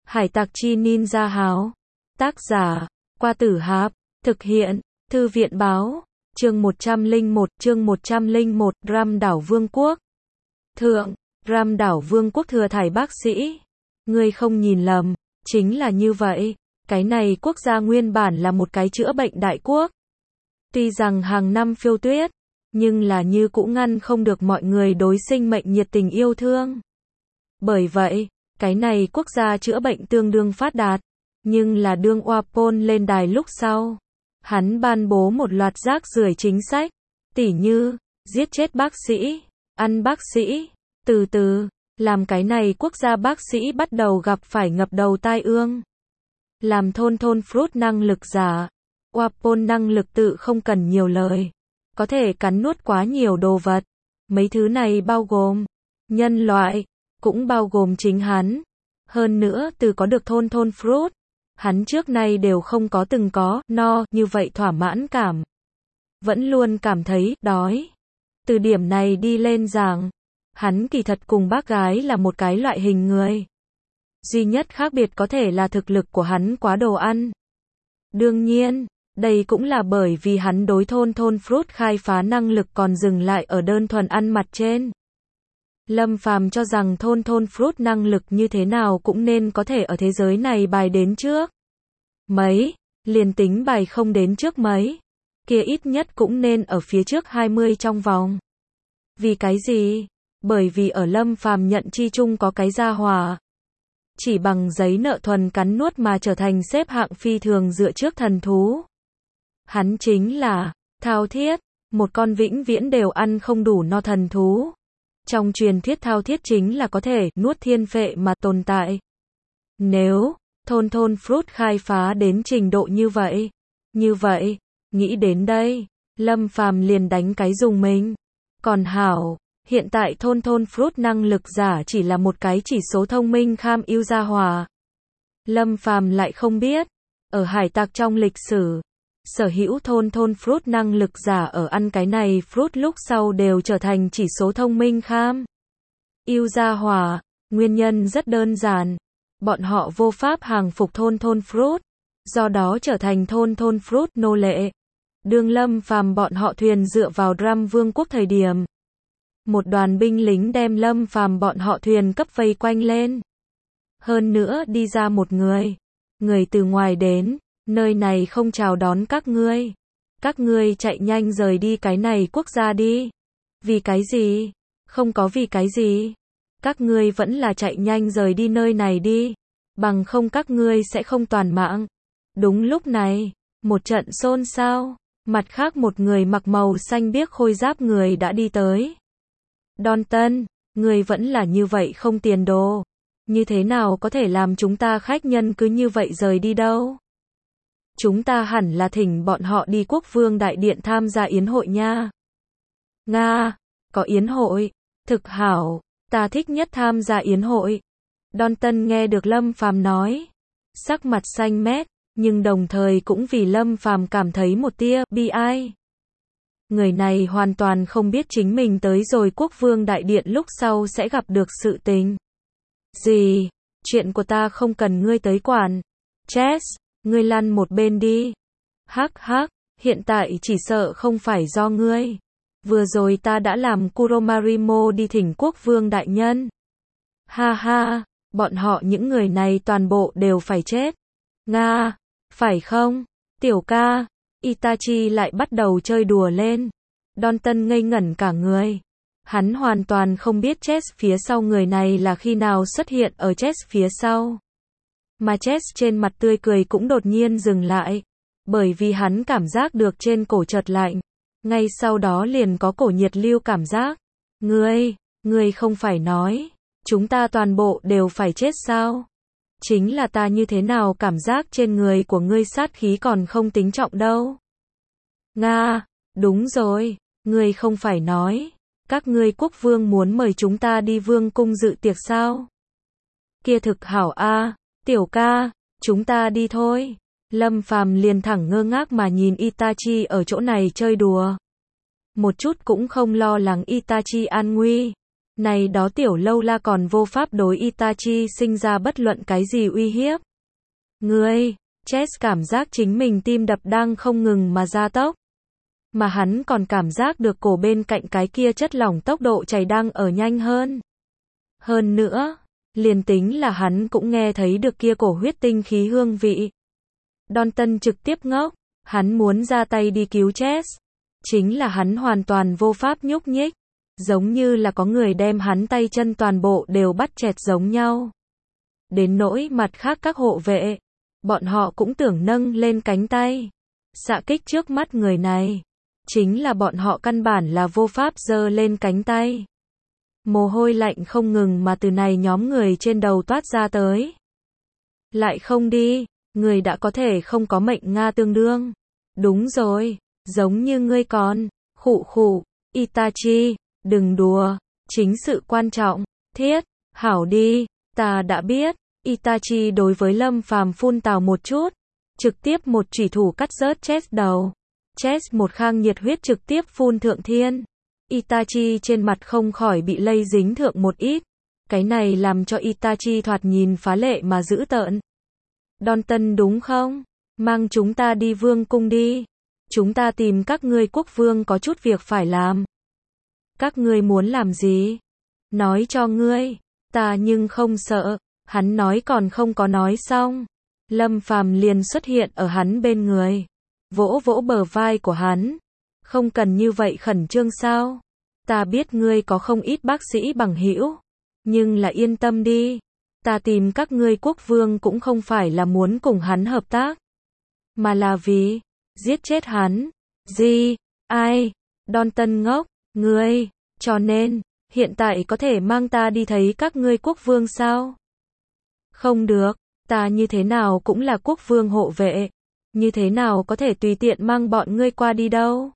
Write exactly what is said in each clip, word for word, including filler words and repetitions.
Hải tặc chi ninja háo. Tác giả, Qua Tử Hạp. Thực hiện, Thư viện báo. Chương một trăm lẻ một, chương một trăm lẻ một, Ram đảo Vương quốc. Thượng, Ram đảo Vương quốc thừa thải bác sĩ. Ngươi không nhìn lầm, chính là như vậy. Cái này quốc gia nguyên bản là một cái chữa bệnh đại quốc. Tuy rằng hàng năm phiêu tuyết, nhưng là như cũng ngăn không được mọi người đối sinh mệnh nhiệt tình yêu thương. Bởi vậy, cái này quốc gia chữa bệnh tương đương phát đạt. Nhưng là đương Wapol lên đài lúc sau, hắn ban bố một loạt rác rưởi chính sách, tỉ như, giết chết bác sĩ, ăn bác sĩ, từ từ, làm cái này quốc gia bác sĩ bắt đầu gặp phải ngập đầu tai ương. Làm thôn thôn fruit năng lực giả, Wapol năng lực tự không cần nhiều lời, có thể cắn nuốt quá nhiều đồ vật. Mấy thứ này bao gồm nhân loại, cũng bao gồm chính hắn. Hơn nữa từ có được thôn thôn fruit, hắn trước nay đều không có từng có no như vậy thỏa mãn cảm. Vẫn luôn cảm thấy đói. Từ điểm này đi lên giảng, hắn kỳ thật cùng bác gái là một cái loại hình người. Duy nhất khác biệt có thể là thực lực của hắn quá đồ ăn. Đương nhiên, đây cũng là bởi vì hắn đối thôn thôn fruit khai phá năng lực còn dừng lại ở đơn thuần ăn mặt trên. Lâm Phàm cho rằng thôn thôn fruit năng lực như thế nào cũng nên có thể ở thế giới này bài đến trước mấy, liền tính bài không đến trước mấy, kia ít nhất cũng nên ở phía trước hai mươi trong vòng. Vì cái gì? Bởi vì ở Lâm Phàm nhận chi chung có cái gia hỏa, chỉ bằng giấy nợ thuần cắn nuốt mà trở thành xếp hạng phi thường dựa trước thần thú. Hắn chính là Thao Thiết, một con vĩnh viễn đều ăn không đủ no thần thú. Trong truyền thuyết Thao Thiết chính là có thể nuốt thiên phệ mà tồn tại. Nếu thôn thôn fruit khai phá đến trình độ như vậy, như vậy, nghĩ đến đây, Lâm Phàm liền đánh cái dùng mình. Còn hảo, hiện tại thôn thôn fruit năng lực giả chỉ là một cái chỉ số thông minh kham ưu gia hòa. Lâm Phàm lại không biết, ở hải tặc trong lịch sử, sở hữu thôn thôn fruit năng lực giả ở ăn cái này fruit lúc sau đều trở thành chỉ số thông minh kham ưu gia hòa. Nguyên nhân rất đơn giản, bọn họ vô pháp hàng phục thôn thôn fruit, do đó trở thành thôn thôn fruit nô lệ. Đương Lâm Phàm bọn họ thuyền dựa vào Ram Vương quốc thời điểm, một đoàn binh lính đem Lâm Phàm bọn họ thuyền cấp vây quanh lên. Hơn nữa đi ra một người, người từ ngoài đến, nơi này không chào đón các ngươi. Các ngươi chạy nhanh rời đi cái này quốc gia đi. Vì cái gì? Không có vì cái gì. Các ngươi vẫn là chạy nhanh rời đi nơi này đi. Bằng không các ngươi sẽ không toàn mạng. Đúng lúc này, một trận xôn xao. Mặt khác một người mặc màu xanh biếc khôi giáp người đã đi tới. Đon Tân, người vẫn là như vậy không tiền đồ. Như thế nào có thể làm chúng ta khách nhân cứ như vậy rời đi đâu? Chúng ta hẳn là thỉnh bọn họ đi quốc vương đại điện tham gia yến hội nha. Nga, có yến hội, thực hảo, ta thích nhất tham gia yến hội. Đon Tân nghe được Lâm Phàm nói, sắc mặt xanh mét, nhưng đồng thời cũng vì Lâm Phàm cảm thấy một tia bi ai. Người này hoàn toàn không biết chính mình tới rồi quốc vương đại điện lúc sau sẽ gặp được sự tình gì. Chuyện của ta không cần ngươi tới quản. Chess, ngươi lăn một bên đi. Hắc hắc, hiện tại chỉ sợ không phải do ngươi. Vừa rồi ta đã làm Kuromarimo đi thỉnh quốc vương đại nhân. Ha ha, bọn họ những người này toàn bộ đều phải chết. Nga, phải không? Tiểu ca, Itachi lại bắt đầu chơi đùa lên. Đon Tân ngây ngẩn cả người. Hắn hoàn toàn không biết Chess phía sau người này là khi nào xuất hiện ở Chess phía sau. Mà Chess trên mặt tươi cười cũng đột nhiên dừng lại. Bởi vì hắn cảm giác được trên cổ chợt lạnh. Ngay sau đó liền có cổ nhiệt lưu cảm giác. Ngươi, ngươi không phải nói, chúng ta toàn bộ đều phải chết sao? Chính là ta như thế nào cảm giác trên người của ngươi sát khí còn không tính trọng đâu. Nga, đúng rồi, ngươi không phải nói, các ngươi quốc vương muốn mời chúng ta đi vương cung dự tiệc sao? Kia thực hảo a, tiểu ca, chúng ta đi thôi. Lâm Phàm liền thẳng ngơ ngác mà nhìn Itachi ở chỗ này chơi đùa. Một chút cũng không lo lắng Itachi an nguy. Này đó tiểu lâu la còn vô pháp đối Itachi sinh ra bất luận cái gì uy hiếp. Ngươi, Chess cảm giác chính mình tim đập đang không ngừng mà gia tốc. Mà hắn còn cảm giác được cổ bên cạnh cái kia chất lỏng tốc độ chảy đang ở nhanh hơn. Hơn nữa, liền tính là hắn cũng nghe thấy được kia cổ huyết tinh khí hương vị. Dalton trực tiếp ngốc, hắn muốn ra tay đi cứu Chess. Chính là hắn hoàn toàn vô pháp nhúc nhích. Giống như là có người đem hắn tay chân toàn bộ đều bắt chẹt giống nhau. Đến nỗi mặt khác các hộ vệ, bọn họ cũng tưởng nâng lên cánh tay. Xạ kích trước mắt người này. Chính là bọn họ căn bản là vô pháp giơ lên cánh tay. Mồ hôi lạnh không ngừng mà từ này nhóm người trên đầu toát ra tới. Lại không đi, người đã có thể không có mệnh Nga tương đương. Đúng rồi, giống như ngươi còn, khụ khụ, Itachi, đừng đùa, chính sự quan trọng, thiết, hảo đi, ta đã biết. Itachi đối với Lâm Phàm phun tào một chút, trực tiếp một chủy thủ cắt rớt Chess đầu. Chess một khang nhiệt huyết trực tiếp phun thượng thiên. Itachi trên mặt không khỏi bị lây dính thượng một ít. Cái này làm cho Itachi thoạt nhìn phá lệ mà dữ tợn. Dalton đúng không? Mang chúng ta đi vương cung đi. Chúng ta tìm các ngươi quốc vương có chút việc phải làm. Các ngươi muốn làm gì? Nói cho ngươi. Ta nhưng không sợ. Hắn nói còn không có nói xong. Lâm Phàm liền xuất hiện ở hắn bên người. Vỗ vỗ bờ vai của hắn. Không cần như vậy khẩn trương sao? Ta biết ngươi có không ít bác sĩ bằng hữu. Nhưng là yên tâm đi. Ta tìm các ngươi quốc vương cũng không phải là muốn cùng hắn hợp tác. Mà là vì giết chết hắn. Gì? Ai? Dalton ngốc. Ngươi. Cho nên, hiện tại có thể mang ta đi thấy các ngươi quốc vương sao? Không được. Ta như thế nào cũng là quốc vương hộ vệ. Như thế nào có thể tùy tiện mang bọn ngươi qua đi đâu?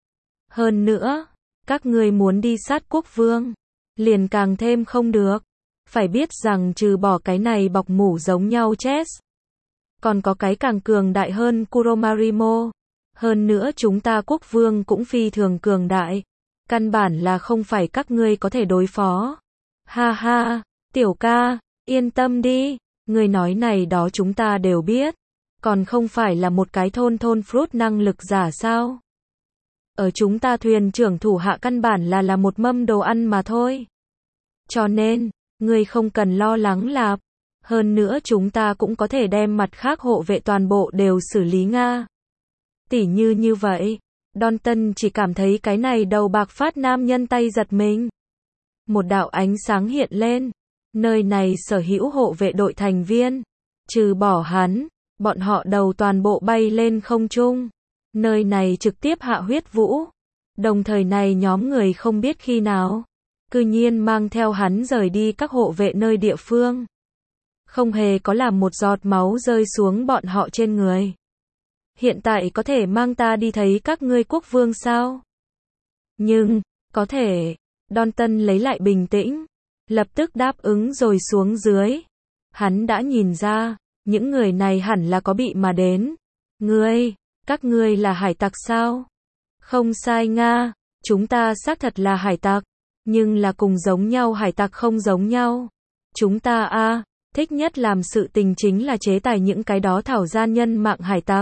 Hơn nữa, các ngươi muốn đi sát quốc vương, liền càng thêm không được. Phải biết rằng trừ bỏ cái này bọc mủ giống nhau Chess, còn có cái càng cường đại hơn Kuromarimo. Hơn nữa chúng ta quốc vương cũng phi thường cường đại. Căn bản là không phải các ngươi có thể đối phó. Ha ha, tiểu ca, yên tâm đi. Người nói này đó chúng ta đều biết. Còn không phải là một cái thôn thôn fruit năng lực giả sao? Ở chúng ta thuyền trưởng thủ hạ căn bản là là một mâm đồ ăn mà thôi. Cho nên, ngươi không cần lo lắng lạp. Hơn nữa chúng ta cũng có thể đem mặt khác hộ vệ toàn bộ đều xử lý Nga. Tỉ như như vậy, Dalton chỉ cảm thấy cái này đầu bạc phát nam nhân tay giật mình. Một đạo ánh sáng hiện lên. Nơi này sở hữu hộ vệ đội thành viên. Trừ bỏ hắn, bọn họ đầu toàn bộ bay lên không trung. Nơi này trực tiếp hạ huyết vũ. Đồng thời này nhóm người không biết khi nào, cư nhiên mang theo hắn rời đi các hộ vệ nơi địa phương. Không hề có làm một giọt máu rơi xuống bọn họ trên người. Hiện tại có thể mang ta đi thấy các ngươi quốc vương sao? Nhưng, có thể. Dalton lấy lại bình tĩnh. Lập tức đáp ứng rồi xuống dưới. Hắn đã nhìn ra, những người này hẳn là có bị mà đến. Ngươi, các ngươi là hải tặc sao? Không sai Nga, chúng ta xác thật là hải tặc. Nhưng là cùng giống nhau hải tặc không giống nhau. Chúng ta a thích nhất làm sự tình chính là chế tài những cái đó thảo gian nhân mạng hải tặc.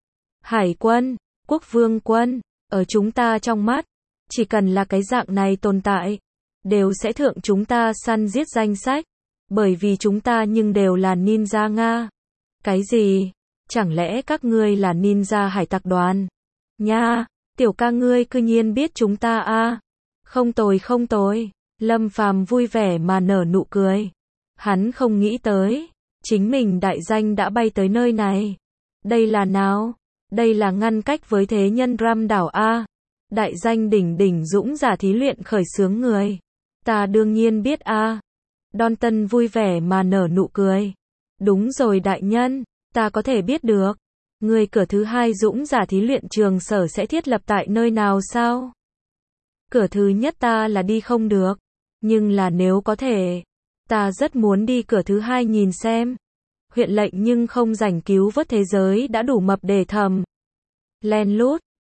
Hải quân, quốc vương quân, ở chúng ta trong mắt, chỉ cần là cái dạng này tồn tại, đều sẽ thượng chúng ta săn giết danh sách. Bởi vì chúng ta nhưng đều là ninja Nga. Cái gì? Chẳng lẽ các ngươi là ninja hải tặc đoàn? Nha, tiểu ca ngươi cư nhiên biết chúng ta a Không tồi không tồi. Lâm Phàm vui vẻ mà nở nụ cười. Hắn không nghĩ tới, chính mình đại danh đã bay tới nơi này. Đây là nào? Đây là ngăn cách với thế nhân Ram đảo A. Đại danh đỉnh đỉnh dũng giả thí luyện khởi xướng người. Ta đương nhiên biết A. Dalton vui vẻ mà nở nụ cười. Đúng rồi đại nhân, ta có thể biết được. Người cửa thứ hai dũng giả thí luyện trường sở sẽ thiết lập tại nơi nào sao? Cửa thứ nhất ta là đi không được. Nhưng là nếu có thể, ta rất muốn đi cửa thứ hai nhìn xem. Huyện lệnh nhưng không rảnh cứu vớt thế giới đã đủ mập để thầm. Len lút,